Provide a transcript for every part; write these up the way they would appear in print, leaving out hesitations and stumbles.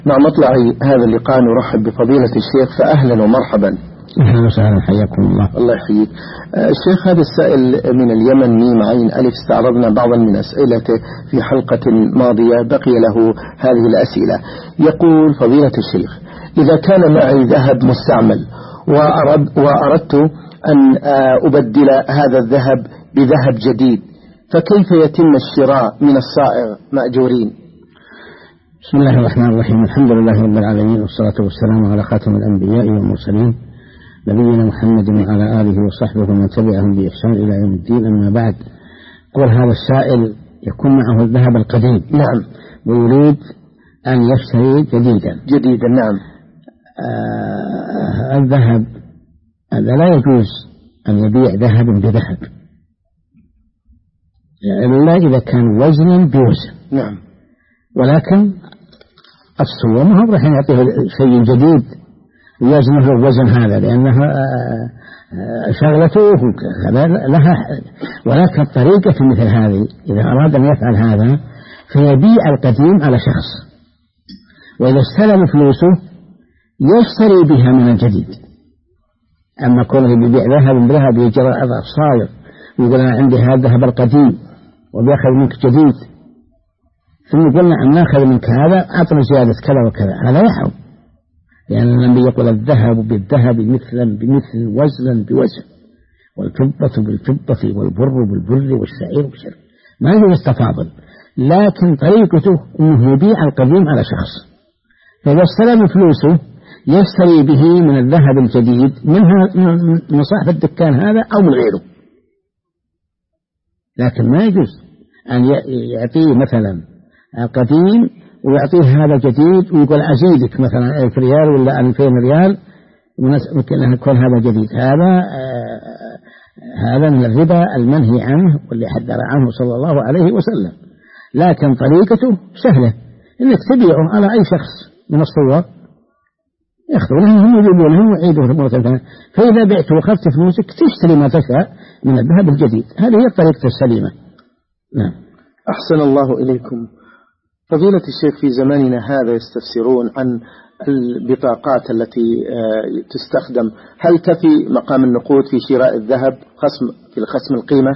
مع مطلع هذا اللقاء نرحب بفضيلة الشيخ، فأهلا ومرحبا. أهلا وسهلا، حياكم الله. الله يحييك. الشيخ، هذا السائل من اليمن ميم عين ألف استعرضنا بعضا من أسئلته في حلقة ماضية، بقي له هذه الأسئلة. يقول فضيلة الشيخ: إذا كان معي ذهب مستعمل وأردت أن أبدل هذا الذهب بذهب جديد، فكيف يتم الشراء من الصائغ مأجورين؟ بسم الله الرحمن الرحيم، الحمد لله رب العالمين، والصلاة والسلام على خاتم الأنبياء والمرسلين نبينا محمد وعلى آله وصحبه ومن تبعهم بإحسان إلى يوم الدين. أما بعد، قول هذا السائل يكون معه الذهب القديم، نعم، ويريد أن يشتري جديدا. نعم. الذهب هذا لا يجوز أن يبيع ذهب بذهب إلا إذا كان وزنا بوزن. نعم. ولكن الصور ما هو راح يعطيه شيء جديد وزنه وزن هذا، لأنها شغلته لها. ولكن طريقة في مثل هذه إذا أراد أن يفعل هذا فيبيع القديم على شخص، وإذا استلم فلوسه يشتري بها من الجديد. أما كونه يبيع ذهب بذهب يجرى الصاير ويقول أنا عندي هذا الذهب القديم وبيأخذ منك جديد، ثم يقول أن نأخذ منك هذا أعطنا زيادة كذا وكذا، هذا يحرم، لأن النبي يقول الذهب بالذهب مثلا بمثل وزنا بوزن، والفضة بالفضة والبر بالبر والشعير بالشعير، ما يجوز التفاضل. لكن طريقته أنه يبيع القديم على شخص، فإذا استلم فلوسه يشتري به من الذهب الجديد من صاحب الدكان هذا أو من غيره. لكن ما يجوز أن يعطيه مثلا قديم ويعطيه هذا جديد ويقول أزيدك مثلا 1000 ريال ولا 2000 ريال ممكن أن يكون هذا جديد. هذا من الربا المنهي عنه واللي حذر عنه صلى الله عليه وسلم. لكن طريقته سهلة، إنك تبيعه على أي شخص من الصور يأخذونه هم يجيبونه ويعيدونه مرة ثانية، فإذا بعت وأخذت فلوسك تشتري ما تشاء من الذهب الجديد. هذه هي الطريقة السليمة. نعم. أحسن الله إليكم. فضيلة الشيخ، في زماننا هذا يستفسرون عن البطاقات التي تستخدم، هل تفي مقام النقود في شراء الذهب في الخصم القيمة؟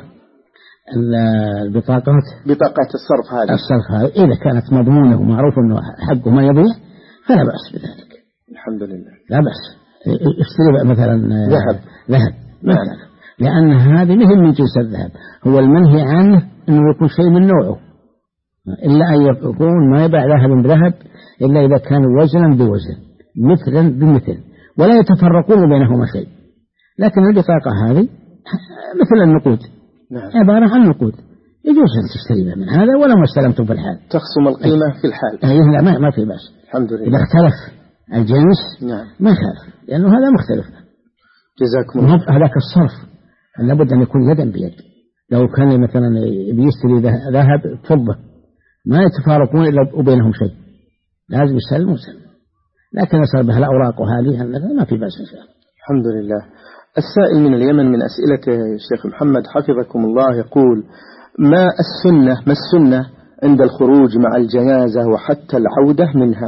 بطاقات الصرف هذه إذا كانت مضمونة ومعروف أنه حقه ما يضيع فلا بأس بذلك. الحمد لله، لا بأس. اشتري مثلا ذهب مثلا، لأن هذه مهم من جنس الذهب، هو المنهي عنه أنه يكون شيء من نوعه، إلا أن يكون ما يباع ذهب بذهب إلا إذا كان وزنا بوزن مثلا بمثل ولا يتفرقون بينهما شيء. لكن البطاقة هذه مثل النقود، نعم، عبارة عن نقود، يجوز أن تشتري من هذا ولا ما استلمتم في الحال، تخصم القيمة في الحال. لا ما في بأس. الحمد لله. إذا اختلف الجنس نعم ما خالف، لأنه هذا مختلف. جزاكم الله. هذاك الصرف لابد أن يكون يدا بيد. لو كان مثلا بيشتري ذهب فضة ما يتفارقون إلا بينهم شيء، لازم يسلم وسلم. لكن يصير بها الأوراق وهذه ما في بأس إن شاء الله. الحمد لله. السائل من اليمن من أسئلته الشيخ محمد حفظكم الله يقول: ما السنة عند الخروج مع الجنازة وحتى العودة منها؟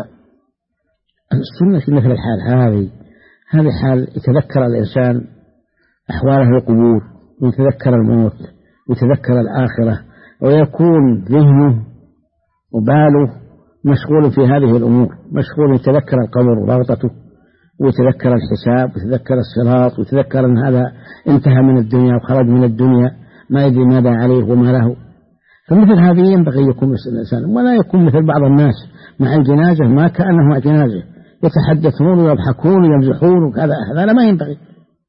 السنة في مثل الحال هذه حال يتذكر الإنسان أحواله القبور ويتذكر الموت ويتذكر الآخرة، ويكون ذهنه وباله مشغول في هذه الأمور، مشغول يتذكر القبر ورغبته ويتذكر الحساب ويتذكر الصراط ويتذكر أن هذا انتهى من الدنيا وخرج من الدنيا ما يدري ماذا عليه وما له. فمثل هذه ينبغي يكون الإنسان، ولا يكون مثل بعض الناس مع الجنازة ما كأنه مع جنازة، يتحدثون ويضحكون ويمزحون وكذا، هذا ما ينبغي.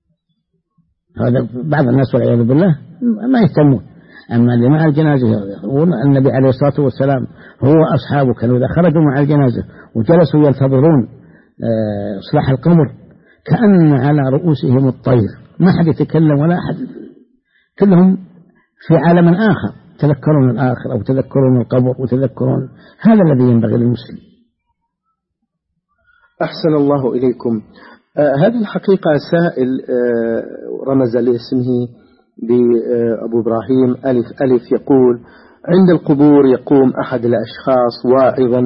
هذا بعض الناس والعياذ بالله ما يهتمون. أما اللي مع الجنازة يقول النبي عليه الصلاة والسلام هو أصحابه كانوا إذا خرجوا مع الجنازة وجلسوا ينتظرون إصلاح القبر كأن على رؤوسهم الطير، ما حد يتكلم ولا أحد، كلهم في عالم آخر، تذكرون الآخرة وتذكرون القبر وتذكرون. هذا الذي ينبغي للمسلم. أحسن الله إليكم. هذه الحقيقة سائل رمز لاسمه بأبو إبراهيم ألف يقول: عند القبور يقوم أحد الأشخاص واعظا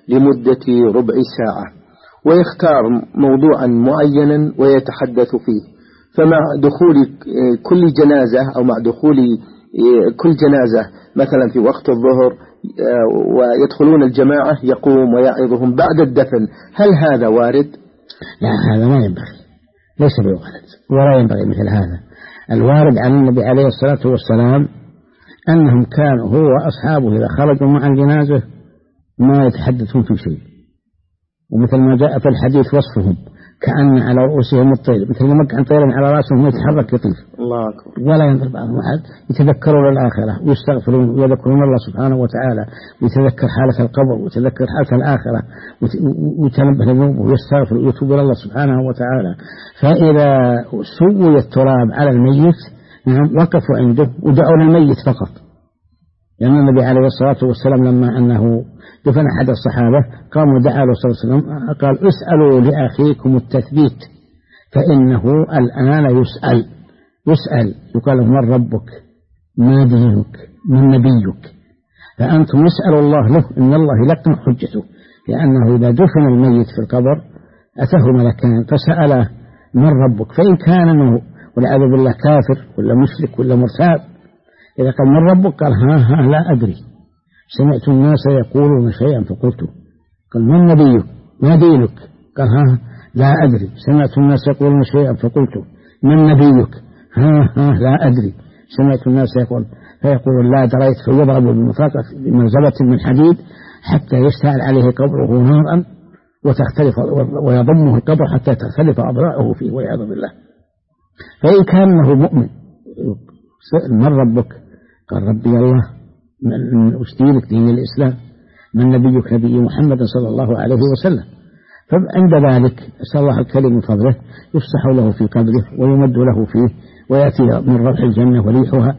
لمدة ربع ساعة ويختار موضوعا معينا ويتحدث فيه، فمع دخول كل جنازة أو مع دخول كل جنازة مثلا في وقت الظهر ويدخلون الجماعة يقوم ويعظهم بعد الدفن، هل هذا وارد؟ لا، هذا ما ينبغي، ليس بوارد ولا ينبغي مثل هذا. الوارد عن النبي عليه الصلاة والسلام أنهم كانوا هو وأصحابه إذا خرجوا مع الجنازة ما يتحدثون في شيء، ومثل ما جاء في الحديث وصفهم كأن على رؤوسهم الطير، مثل ما مكان طير على رأسهم يتحرك يطير. الله أكبر. ولا ينظر بعضهم أحد، يتذكرون الآخرة ويستغفرون ويذكرون الله سبحانه وتعالى، ويتذكر حالة القبر ويتذكر حالة الآخرة ويتنبه لذنوبه ويستغفر ويتوب إلى الله سبحانه وتعالى. فإذا سوي التراب على الميت وقفوا عنده ودعوا للميت فقط، لأن يعني النبي عليه الصلاة والسلام لما أنه دفن أحد الصحابة قام ودعا له صلى الله عليه وسلم قال اسألوا لأخيكم التثبيت فإنه الآن يسأل يقال له من ربك ما دينك من نبيك، فأنتم يسأل الله له إن الله يلقن حجته، لأنه إذا دفن الميت في القبر أتاه ملكان فسأله من ربك، فإن كان منه والعياذ بالله كافر ولا مشرك ولا مرتاب، إذا قال من ربك قال ها لا أدري، سمعت الناس يقولون شيئا فقلت. قال من نبيك ما دينك قال ها لا أدري، سمعت الناس يقولون شيئا فقلت من نبيك ها لا أدري، سمعت الناس فيقول لا دريت، فيضرب بمفرقة بمنزلة من حديد حتى يشتعل عليه قبره نارا وتختلف ويضمه القبر حتى تختلف أضلاعه فيه والعياذ بالله. فإن كان مؤمن سأل من ربك قال ربي الله، من أشتينك دين الإسلام، من نبيك نبي محمد صلى الله عليه وسلم، فعند ذلك أسأل الله الكريم من فضله يفسح له في قبره ويمد له فيه ويأتي من روح الجنة وريحها.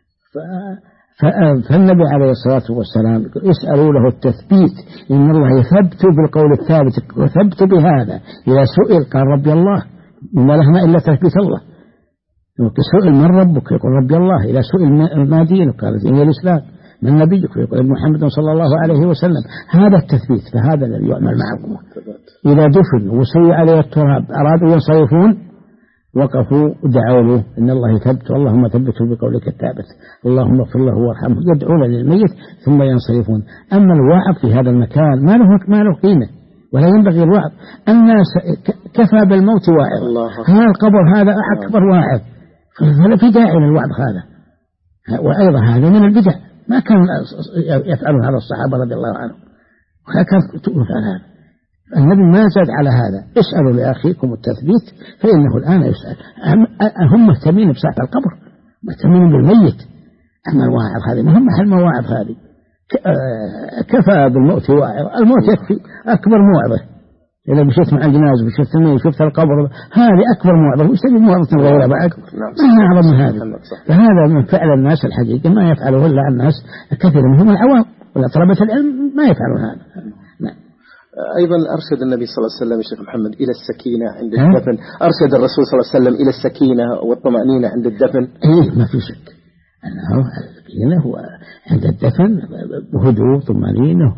فالنبي عليه الصلاة والسلام اسألوا له التثبيت، إن الله يثبت بالقول الثابت وثبت بهذا، إذا سئل قال ربي الله، ما لهما إلا تثبيت الله. سئل من ربك يقول ربي الله، إذا سئل ما دينك قال دين الإسلام، من نبيك يقول محمد صلى الله عليه وسلم. هذا التثبيت، فهذا الذي يعمل معكم. إذا دفن وسوي عليه التراب أرادوا ينصرفون وقفوا ودعوا له إن الله يثبت، اللهم ثبته بقولك الثابت، اللهم اغفر له وارحمه، يدعون للميت ثم ينصرفون. أما الوعظ في هذا المكان ما له قيمة ولا ينبغي الوعظ، الناس كفى بالموت واعظ، هذا القبر هذا أكبر واعظ، فلا في داعي للوعظ هذا. وأيضا هذا من البدع، ما كان يفعل هذا الصحابة رضي الله عنهم ولا كان تؤمن هذا. النبي ما زاد على هذا، اسألوا لأخيكم التثبيت فإنه الآن يسأل. هم مهتمين بساعة القبر، مهتمين بالميت. أما الواعظ هذه مهمة، المواعظ هذه كفى بالموت واعظ، الموت يكفي أكبر موعظة. إذا مشيت مع الجنازة وشفت الميت وشفت القبر هذه أكبر موعظة، وش تجيب موعظة غيرها بعد؟ ما أعظم من هذا. فهذا من فعل الناس الحقيقي ما يفعله إلا الناس كثير منهم العوام ولا طلبة العلم ما يفعلون هذا. نعم. أيضا أرشد النبي صلى الله عليه وسلم الشيخ محمد إلى السكينة عند الدفن، أرشد الرسول صلى الله عليه وسلم إلى السكينة والطمأنينة عند الدفن. ما في شك أنه السكينة هو عند الدفن بهدوء طمأنينة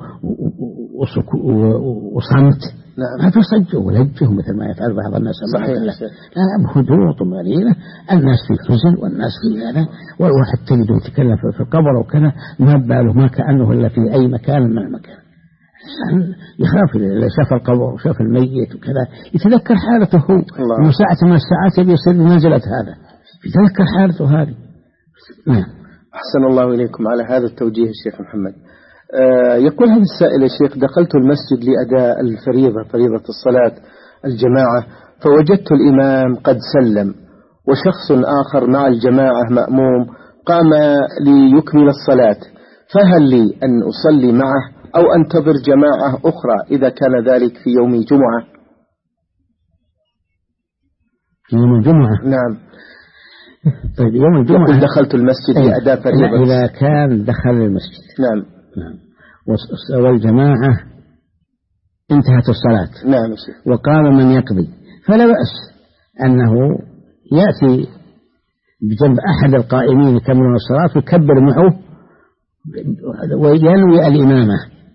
وصمت. نعم. ما في صج ولجه مثل ما يفعل بعض الناس. صحيح. لا بهدوء وطمأنينة، الناس في حزن والناس في هذا، والواحد تجده يتكلم في القبر وكذا ما باله، ما كأنه إلا في أي مكان من المكان. يخاف إذا شاف القبر وشاف الميت وكذا يتذكر حالته هو، من ساعة من الساعات يبي يصير بمنزلة هذا، يتذكر حالته هذه. نعم. أحسن الله إليكم على هذا التوجيه الشيخ محمد. يقول هذا السائل: يا شيخ، دخلت المسجد لأداء الفريضة، فريضة الصلاة الجماعة، فوجدت الإمام قد سلم وشخص آخر مع الجماعة مأموم قام ليكمل الصلاة، فهل لي أن أصلي معه أو أنتظر جماعة أخرى إذا كان ذلك في يوم جمعة؟ في يوم الجمعة؟ نعم. طيب يوم الجمعة دخلت المسجد لأداء فريضة. إذا كان دخل المسجد نعم والجماعة انتهت الصلاة، نعم، وقام من يقضي، فلا بأس أنه يأتي بجنب أحد القائمين يكملون الصلاة ويكبر معه وينوي الإمامة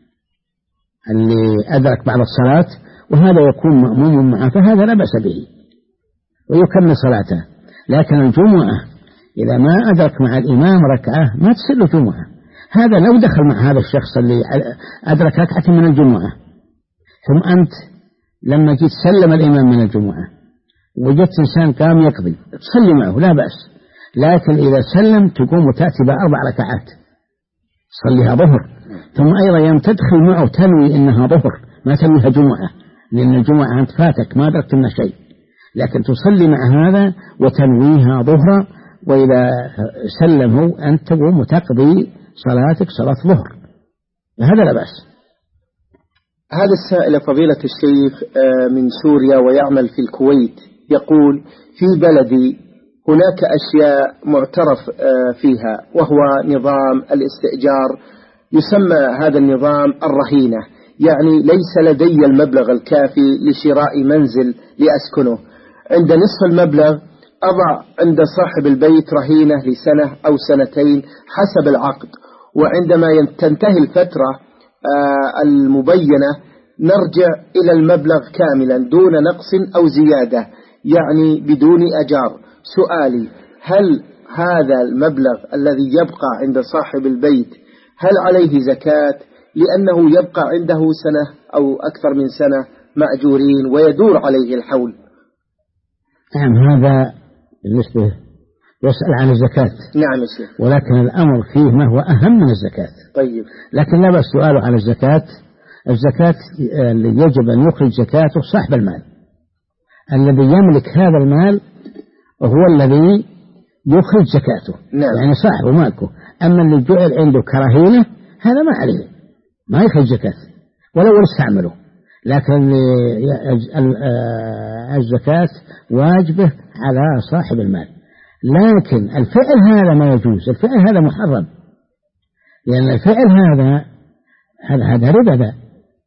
اللي أدرك بعد الصلاة، وهذا يكون مأموم معه، فهذا لا بأس به ويكمل صلاته. لكن الجمعة إذا ما أدرك مع الإمام ركعة ما تصير جمعة. هذا لو دخل مع هذا الشخص اللي أدرك ركعة من الجمعة، ثم أنت لما جيت سلم الإمام من الجمعة وجدت إنسان قام يقضي، تصلي معه لا بأس. لكن إذا سلم تقوم وتأتي بأربع ركعات تصليها ظهر، ثم أيضا يوم تدخل معه تنوي إنها ظهر، ما تنويها جمعة، لأن الجمعة أنت فاتك ما أدركت منها شيء، لكن تصلي مع هذا وتنويها ظهر، وإذا سلم هو أنت تقوم وتقضي صلاتك صلاة ظهر، هذا لا بأس. هذا السائل فضيلة الشيخ من سوريا ويعمل في الكويت، يقول: في بلدي هناك أشياء معترف فيها، وهو نظام الاستئجار، يسمى هذا النظام الرهينة، يعني ليس لدي المبلغ الكافي لشراء منزل لأسكنه، عند نصف المبلغ أضع عند صاحب البيت رهينة لسنة أو سنتين حسب العقد، وعندما تنتهي الفترة المبينة نرجع إلى المبلغ كاملا دون نقص أو زيادة، يعني بدون أجار. سؤالي: هل هذا المبلغ الذي يبقى عند صاحب البيت هل عليه زكاة، لأنه يبقى عنده سنة أو أكثر من سنة مأجورين ويدور عليه الحول؟ نعم، هذا بالنسبة يسأل عن الزكاة. نعم يا شيخ. ولكن الأمر فيه ما هو أهم من الزكاة. طيب. لكن لا بأس سؤاله عن الزكاة. الزكاة اللي يجب أن يخرج زكاته صاحب المال، الذي يملك هذا المال هو الذي يخرج زكاته. نعم. يعني صاحبه مالكه. أما اللي جعل عنده كرهينة هذا ما عليه، ما يخرج زكاة ولو استعمله. لكن الزكاة واجبه على صاحب المال. لكن الفعل هذا ما يجوز، الفعل هذا محرم، لأن الفعل هذا ربا ذا،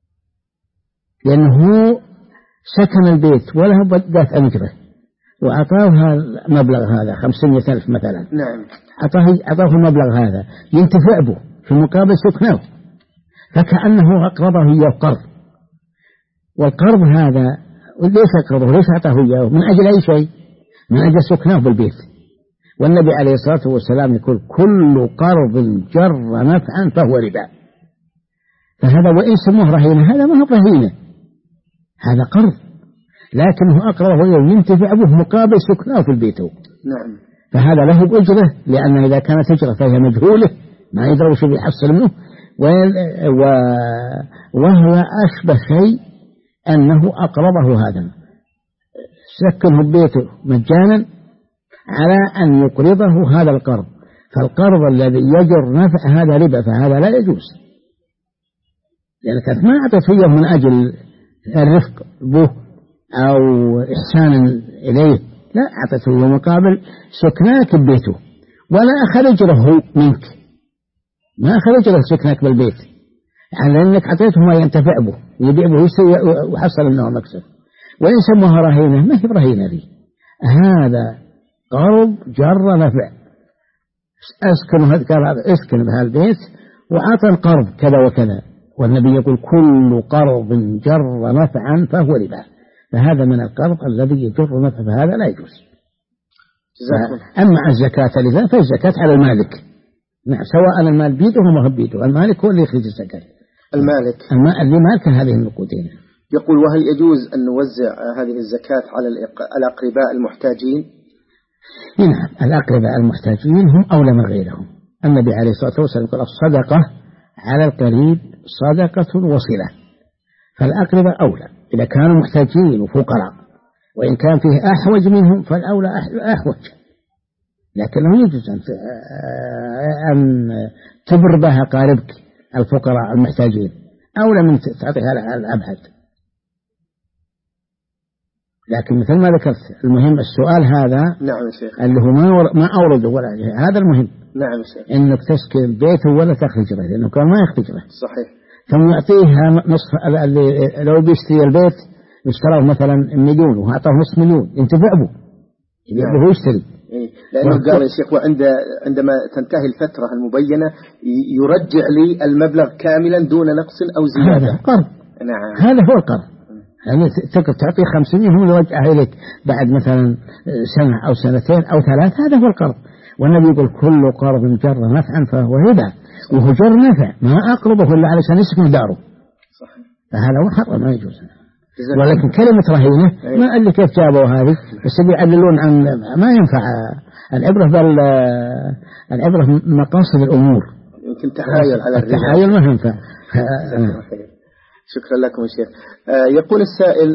لأنه سكن البيت وله دافع أجره وأعطاه المبلغ هذا 500,000 مثلا. نعم. أعطاه المبلغ هذا ينتفع به في مقابل سكنه، فكأنه أقرضه إياه قرض. والقرض هذا ليس أقرضه، ليس أعطاه إياه من أجل أي شيء، من أجل سكنه بالبيت. والنبي عليه الصلاة والسلام يقول: كل قرض جر نفعا فهو ربا. فهذا وإن سموه رهينة هذا ما هو رهينة، هذا قرض، لكنه أقرضه ينتفع به مقابل سكنه في البيت. نعم. فهذا له أجرة، لأن إذا كانت أجرة فهي مجهولة ما يدري وش بيحصل منه، وهو أشبه شيء أنه أقرضه هذا، سكنه ببيته مجانا على أن يقرضه هذا القرض. فالقرض الذي يجر نفع هذا ربا، فهذا لا يجوز، لأنك ما أعطيت إياه من أجل الرفق به أو إحسانا إليه، لا، أعطيته إياه مقابل سكناك ببيته، ولا أخذ أجره منك، ما أخذ أجره سكناك بالبيت، على أنك أعطيته ما ينتفع به ويبيع به وحصل منه مكسب. وإن سموها رهينة ما هي رهينة ذي، هذا قرض جر نفع، اسكن بهذا البيت وأعطى القرض كذا وكذا، والنبي يقول: كل قرض جر نفعا فهو ربا. فهذا من القرض الذي يجر نفع، فهذا لا يجوز. أما الزكاة لذا فالزكاة على المالك، نعم، سواء المال بيده وما هو بيده، المالك هو اللي يخرج الزكاة، المالك اللي مالك هذه النقودين. يقول: وهل يجوز أن نوزع هذه الزكاة على الأقرباء المحتاجين؟ نعم، الأقرباء المحتاجين هم أولى من غيرهم. النبي عليه الصلاة والسلام قال: الصدقة على القريب صدقة وصلة. فالأقرباء أولى إذا كانوا محتاجين وفقراء، وإن كان فيه أحوج منهم فالأولى أحوج، لكنه يجوز أن تبر بها قاربك الفقراء المحتاجين، أولى من تعطيها الأبعد. لكن مثل ما ذكرت، المهم السؤال هذا. نعم يا شيخ. اللي هو ما أورده ولا هذا المهم. نعم يا شيخ. إنك تسكن بيته ولا تخرج له، لأنه كان ما يخرج له. صحيح. ثم يعطيها نصف، لو بيشتري البيت اشتراه مثلا 1,000,000 وأعطاه نصف مليون ينتفع به، يبيع به ويشتري. لأنه قال يا شيخ عندما تنتهي الفترة المبينة يرجع لي المبلغ كاملا دون نقص أو زيادة. هذا قرض. نعم. هذا هو القرض. يعني تقدر تعطيه 500 هو يرجعها إليك بعد مثلا سنة أو سنتين أو 3. هذا هو القرض. والنبي يقول كل قرض جر نفعا فهو هبة، وهو جر نفع ما أقرضه إلا علشان يسكن داره. صحيح. فهذا محرم ما يجوز. ولكن كلمة رهينة ما اللي كيف جابوا هذه، بس يعللون عن ما ينفع. العبرة مقاصد الأمور. يمكن تحايل على التحايل ما ينفع. شكرا لكم يا شيخ. يقول السائل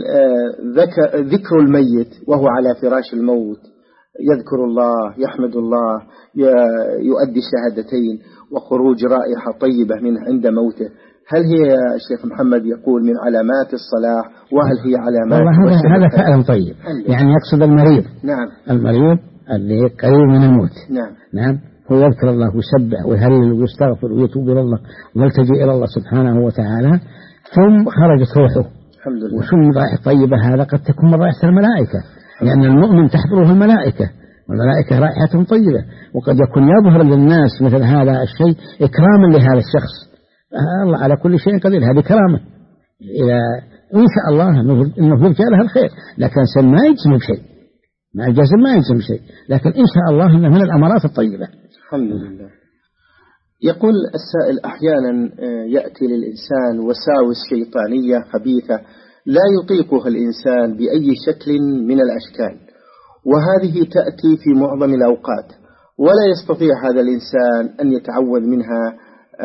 ذكر الميت وهو على فراش الموت يذكر الله، يحمد الله، يؤدي الشهادتين وخروج رائحة طيبة منه عند موته، هل هي يا شيخ محمد يقول من علامات الصلاح، وهل هي علامات؟ هذا فعلا طيب. يعني يقصد المريض. نعم. المريض اللي قريب من الموت. نعم. هو يذكر الله ويسبح ويهلل ويستغفر ويتوب إلى الله ويلتجئ إلى الله سبحانه وتعالى، ثم خرجت روحه. الحمد لله. وشو من رائحة طيبة؟ هذا قد تكون من رائحة الملائكة، لأن المؤمن تحضره الملائكة، والملائكة رائحة طيبة، وقد يكون يظهر للناس مثل هذا الشيء إكراما لهذا الشخص. الله على كل شيء قدير، هذه كرامة. إلى إن شاء الله إنه يرجع لها الخير، لكن الإنسان ما يجزم بشيء، مع الجزم ما يجزم بشيء، لكن إن شاء الله إنه من الأمارات الطيبة. الحمد لله. يقول السائل أحيانا يأتي للإنسان وساوس شيطانية خبيثة لا يطيقها الإنسان بأي شكل من الأشكال، وهذه تأتي في معظم الأوقات، ولا يستطيع هذا الإنسان أن يتعوذ منها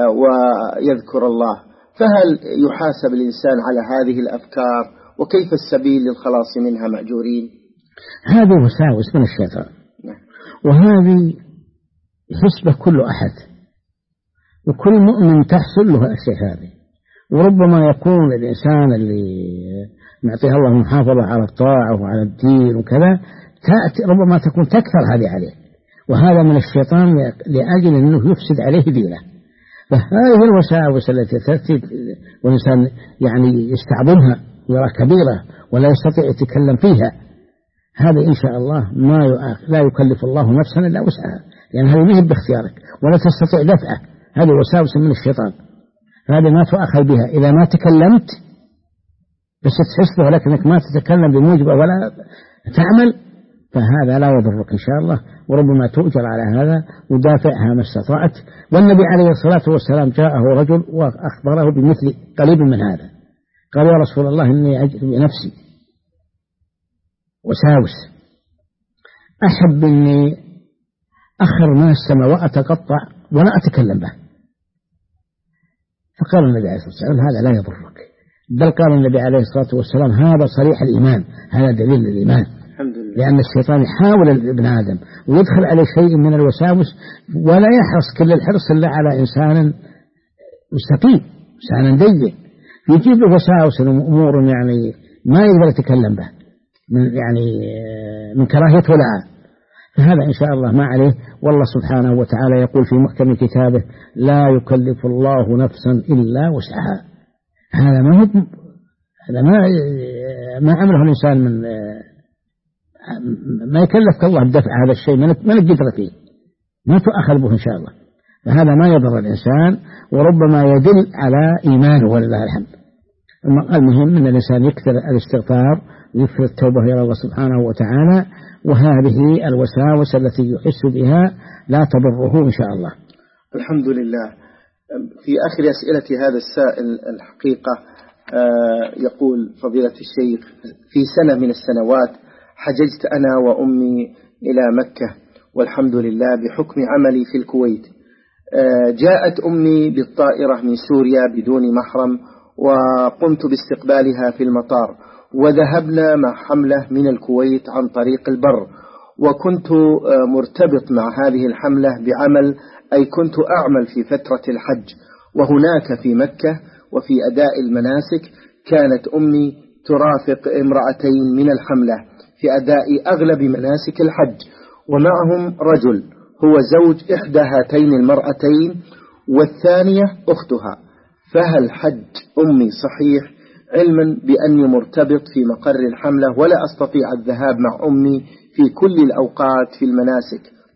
ويذكر الله، فهل يحاسب الإنسان على هذه الأفكار؟ وكيف السبيل للخلاص منها مأجورين؟ هذه وساوس من الشيطان، وهذه حسبة كل أحد، وكل مؤمن تحصل له الشيء هذه. وربما يكون الإنسان اللي معطيه الله محافظة على الطاعة وعلى الدين وكذا ربما تكون تكثر هذه عليه، وهذا من الشيطان لأجل أنه يفسد عليه دينه. فهذه الوساوس التي تأتي والإنسان يعني يستعظمها ويرى كبيرة ولا يستطيع يتكلم فيها، هذا إن شاء الله لا يكلف الله نفسا إلا وسعها، لأن هذه ما هي باختيارك ولا تستطيع دفعه، هذه وساوس من الشيطان، هذه ما تؤخذ بها. إذا ما تكلمت بس تحسبه ولكنك ما تتكلم بموجبه ولا تعمل، فهذا لا يضرك إن شاء الله، وربما تؤجر على هذا ودافعها ما استطعت. والنبي عليه الصلاة والسلام جاءه رجل وأخبره بمثل قريب من هذا، قال يا رسول الله إني أجد بنفسي وساوس، أحب إني أخر ما السماء وأتقطع ولا أتكلم به. فقال النبي عليه الصلاة والسلام هذا لا يضرك، بل قال النبي عليه الصلاة والسلام هذا صريح الإيمان، هذا دليل الإيمان، لأن الشيطان يحاول ابن آدم ويدخل عليه شيء من الوساوس ولا يحرص كل الحرص إلا على إنسان مستقيم، إنسان ضيق، يجيب له وساوس وأمور يعني ما يقدر يتكلم به من كراهيته لها. فهذا إن شاء الله ما عليه، والله سبحانه وتعالى يقول في محكم كتابه لا يكلف الله نفسا إلا وسعها. هذا ما عمله الإنسان من ما يكلفك الله بدفع هذا الشيء ما نقدر فيه، ما تؤخذ به إن شاء الله، فهذا ما يضر الإنسان وربما يدل على إيمانه ولله الحمد. المهم أن الإنسان يكثر الاستغفار ويكثر التوبة إلى الله سبحانه وتعالى، وهذه الوساوس التي يحس بها لا تضره إن شاء الله. الحمد لله. في آخر أسئلة هذا السائل الحقيقة يقول فضيلة الشيخ في سنة من السنوات حججت أنا وأمي إلى مكة والحمد لله بحكم عملي في الكويت. جاءت أمي بالطائرة من سوريا بدون محرم وقمت باستقبالها في المطار، وذهبنا مع حملة من الكويت عن طريق البر، وكنت مرتبط مع هذه الحملة بعمل، أي كنت أعمل في فترة الحج، وهناك في مكة وفي أداء المناسك كانت أمي ترافق امرأتين من الحملة في أداء أغلب مناسك الحج، ومعهم رجل هو زوج إحدى هاتين المرأتين والثانية أختها، فهل حج أمي صحيح علما بأني مرتبط في مقر الحملة ولا أستطيع الذهاب مع أمي في كل الأوقات في المناسك،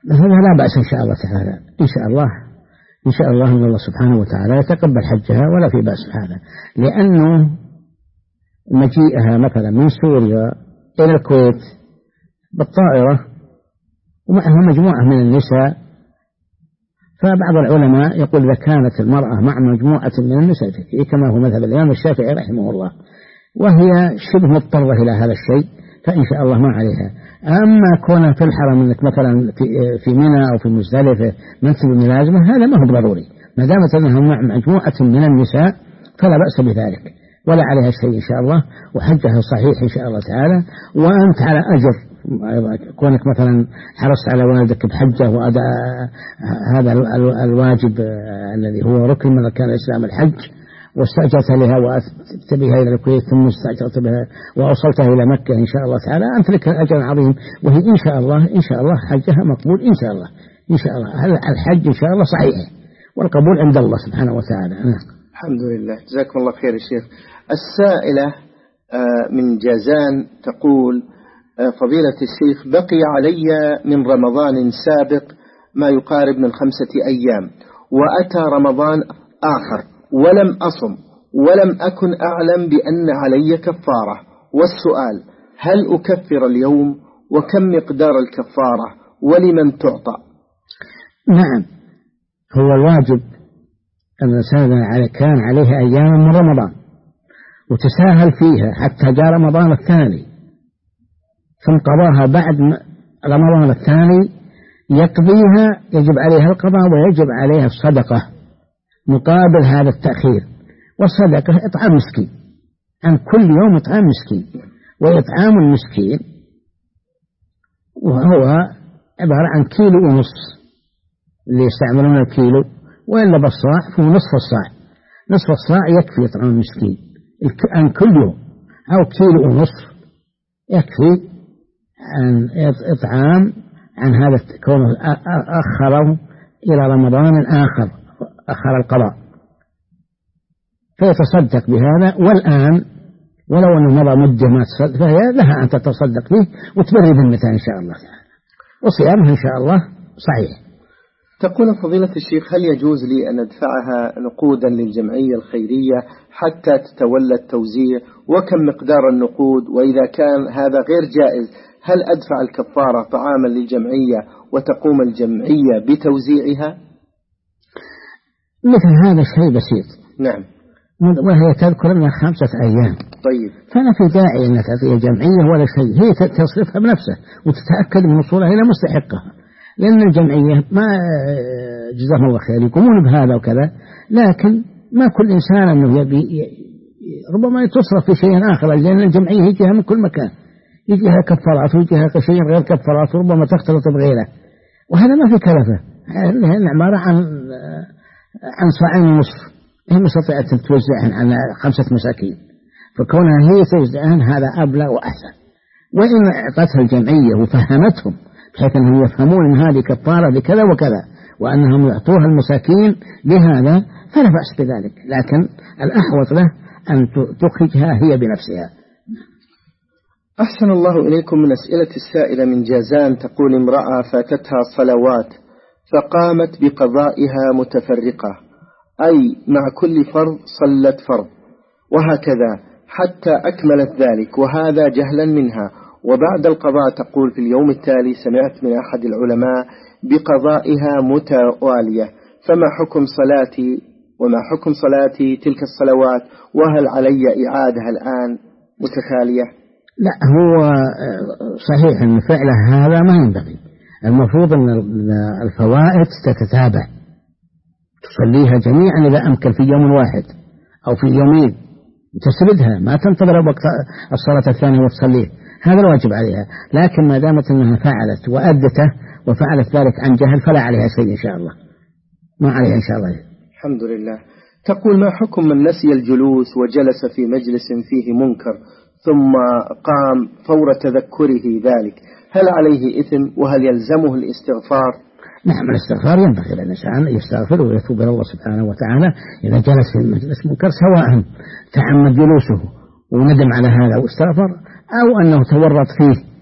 هذا لا بأس إن شاء الله تعالى، إن شاء الله أن الله سبحانه وتعالى يتقبل حجها ولا في بأس هذا، لأنه مجيئها مثلا من سوريا إلى الكويت بالطائرة ومعها مجموعة من النساء، فبعض العلماء يقول إذا كانت المرأة مع مجموعة من النساء كما هو مذهب الإمام الشافعي رحمه الله وهي شبه مضطرة إلى هذا الشيء فإن شاء الله ما عليها. أما كونها في الحرم أنك مثلا في منى أو في مزدلفة منسب ملازمة هذا ما هو ضروري، ما دامت أنها مع مجموعة من النساء فلا بأس بذلك ولا عليها شيء إن شاء الله، وحجها صحيح إن شاء الله تعالى، وأنت على أجر كونك مثلا حرصت على والدك بحجه وأداء هذا الواجب الذي هو ركن من أركان الإسلام الحج، واستأجرت لها وأتت بها إلى الكويت ثم استأجرت بها وأوصلتها إلى مكة إن شاء الله تعالى، أنت لك أجر عظيم، وهي إن شاء الله حجها مقبول إن شاء الله الحج إن شاء الله صحيح والقبول عند الله سبحانه وتعالى. الحمد لله، جزاكم الله خير الشيخ. السائلة من جازان تقول فضيلة الشيخ بقي علي من رمضان سابق ما يقارب من 5 أيام، وأتى رمضان آخر ولم أصم ولم أكن أعلم بأن علي كفارة، والسؤال هل أكفر اليوم وكم مقدار الكفارة ولمن تعطى؟ نعم، هو الواجب الإنسان كان عليه أيام من رمضان وتساهل فيها حتى جاء رمضان الثاني ثم قضاها بعد رمضان الثاني يقضيها، يجب عليها القضاء ويجب عليها الصدقة مقابل هذا التأخير، والصدقة إطعام مسكين، عن كل يوم إطعام مسكين، وإطعام المسكين وهو عبارة عن 1.5 كيلو اللي يستعملون الكيلو، وإلا بالصاع فهو نصف الصاع يكفي إطعام المسكين عن كل يوم، أو 1.5 كيلو يكفي عن إطعام عن هذا كونه أخره إلى رمضان آخر، أخر القضاء فيتصدق بهذا، والآن ولو أنه مضى مدة ما تصدق فهي لها أن تتصدق به وتبري ذمتها إن شاء الله تعالى، وصيامها إن شاء الله صحيح. تقول فضيلة الشيخ هل يجوز لي أن أدفعها نقودا للجمعية الخيرية حتى تتولى التوزيع، وكم مقدار النقود، وإذا كان هذا غير جائز هل أدفع الكفارة طعاما للجمعية وتقوم الجمعية بتوزيعها؟ مثل هذا شيء بسيط. نعم. وهي تذكر لنا 5 أيام. طيب. فلا في داعي أن تعطيها جمعية ولا شيء، هي تصرفها بنفسها وتتأكد من وصولها إلى مستحقها، لأن الجمعية ما جزاهم الله خير يقومون بهذا وكذا، لكن ما كل إنسان أنه يبي ربما تصرف في شيء آخر، لأن الجمعية يجيها من كل مكان، يجيها كفارات ويجيها شيء غير كفارات وربما تختلط بغيره، وهذا ما في كلفة، لأن عبارة عن 2.5 صاع هي مستطيعة توزعهن على 5 مساكين، فكونها هي توزعهن هذا أبلغ وأحسن. وإن أعطتها الجمعية وفهمتهم بحيث أنهم يفهمون أن هذه كفارة لكذا وكذا وأنهم يعطوها المساكين بهذا فلا بأس بذلك، لكن الأحوط له أن تخرجها هي بنفسها. أحسن الله إليكم. من أسئلة السائلة من جازان تقول امرأة فاتتها صلوات فقامت بقضائها متفرقة، أي مع كل فرض صلت فرض وهكذا حتى أكملت ذلك، وهذا جهلا منها، وبعد القضاء تقول في اليوم التالي سمعت من أحد العلماء بقضائها متوالية، فما حكم صلاتي وما حكم صلاتي تلك الصلوات، وهل علي إعادها الآن متتالية؟ لا، هو صحيح أن فعله هذا ما ينبغي، المفروض أن الفوائد تتتابع تصليها جميعا إذا أمكن في يوم واحد أو في يومين تسردها، ما تنتظر وقت الصلاة الثانية وتصليه، هذا الواجب عليها. لكن ما دامت أنها فعلت وأدته وفعلت ذلك عن جهل فلا عليها شيء إن شاء الله، ما عليها إن شاء الله. الحمد لله. تقول ما حكم من نسي الجلوس وجلس في مجلس فيه منكر ثم قام فور تذكره ذلك، هل عليه إثم وهل يلزمه الاستغفار؟ نعم، الاستغفار ينبغي للإنسان يستغفر ويتوب إلى الله سبحانه وتعالى إذا جلس في مجلس منكر، سواء تعمد جلوسه وندم على هذا واستغفر، أو أنه تورط فيه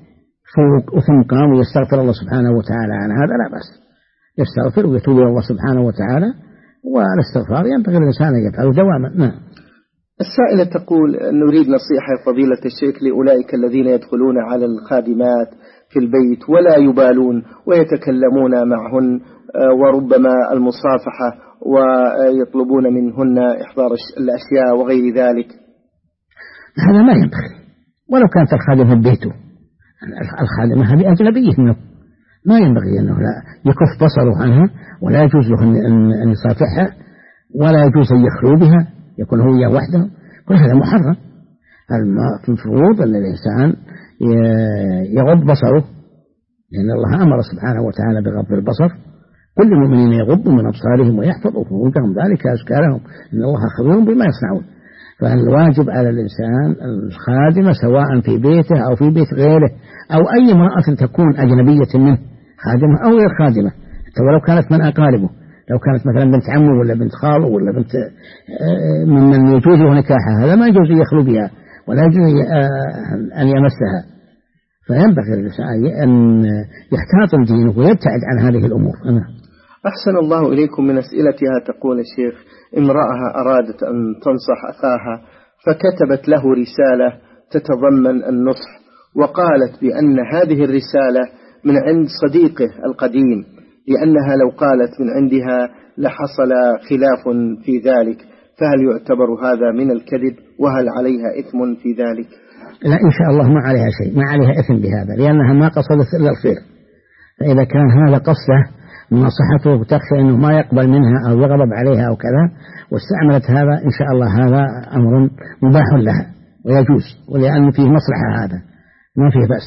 فوق ثم قام ويستغفر الله سبحانه وتعالى عن هذا لا بأس، يستغفر ويتوب إلى الله سبحانه وتعالى، والاستغفار ينبغي الإنسان أن يفعله دواما. نعم. السائلة تقول: نريد نصيحة فضيلة الشيخ لأولئك الذين يدخلون على الخادمات في البيت ولا يبالون ويتكلمون معهن وربما المصافحة ويطلبون منهن إحضار الأشياء وغير ذلك. هذا ما ينبغي، ولو كانت الخادمة في بيته، الخادمة هذه أجنبية منه، ما ينبغي أنه لا يكف بصره عنها، ولا يجوز له أن يصافحها، ولا يجوز أن يخلو بها، يكون هو وحده، كل هذا محرم. المفروض أن الإنسان يغض بصره، لأن الله أمر سبحانه وتعالى بغض البصر، كل المؤمنين يغضوا من أبصارهم ويحفظوا فروجهم ذلك أزكى لهم إن الله خبير بما يصنعون. فالواجب على الإنسان الخادمة سواء في بيته أو في بيت غيره أو أي امرأة تكون أجنبية منه، خادمة أو غير خادمة، ولو كانت من أقاربه، لو كانت مثلا بنت عمه ولا بنت خاله ولا بنت ممن يجوزه نكاحها، هذا ما يجوز يخلو بها ولا يجوز أن يمسها. فينبغي الإنسان أن يحتاط دينه ويبتعد عن هذه الأمور. أحسن الله إليكم. من أسئلتها تقول: الشيخ، امرأة أرادت أن تنصح أخاها فكتبت له رسالة تتضمن النصح، وقالت بأن هذه الرسالة من عند صديقه القديم، لأنها لو قالت من عندها لحصل خلاف في ذلك، فهل يعتبر هذا من الكذب؟ وهل عليها إثم في ذلك؟ لا، إن شاء الله ما عليها شيء، ما عليها إثم بهذا، لأنها ما قصدت إلا الخير. فإذا كان هذا قصده مناصحته وتخشى أنه ما يقبل منها أو يغضب عليها أو كذا واستعملت هذا، إن شاء الله هذا أمر مباح لها ويجوز، ولأن فيه مصلحة، هذا ما فيه بأس.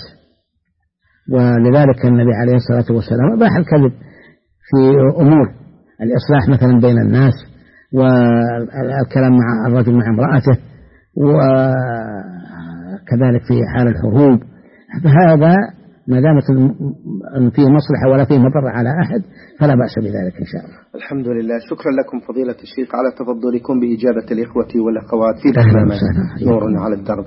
ولذلك النبي عليه الصلاة والسلام أباح الكذب في أمور الإصلاح مثلا بين الناس، والكلام مع الرجل مع امرأته، وكذلك في حال الحروب. فهذا ما دامت فيه مصلحة ولا فيه مضر على أحد فلا بأس بذلك إن شاء الله. الحمد لله. شكرا لكم فضيلة الشيخ على تفضلكم بإجابة الإخوة والأخوات في برنامج نور على الدرب.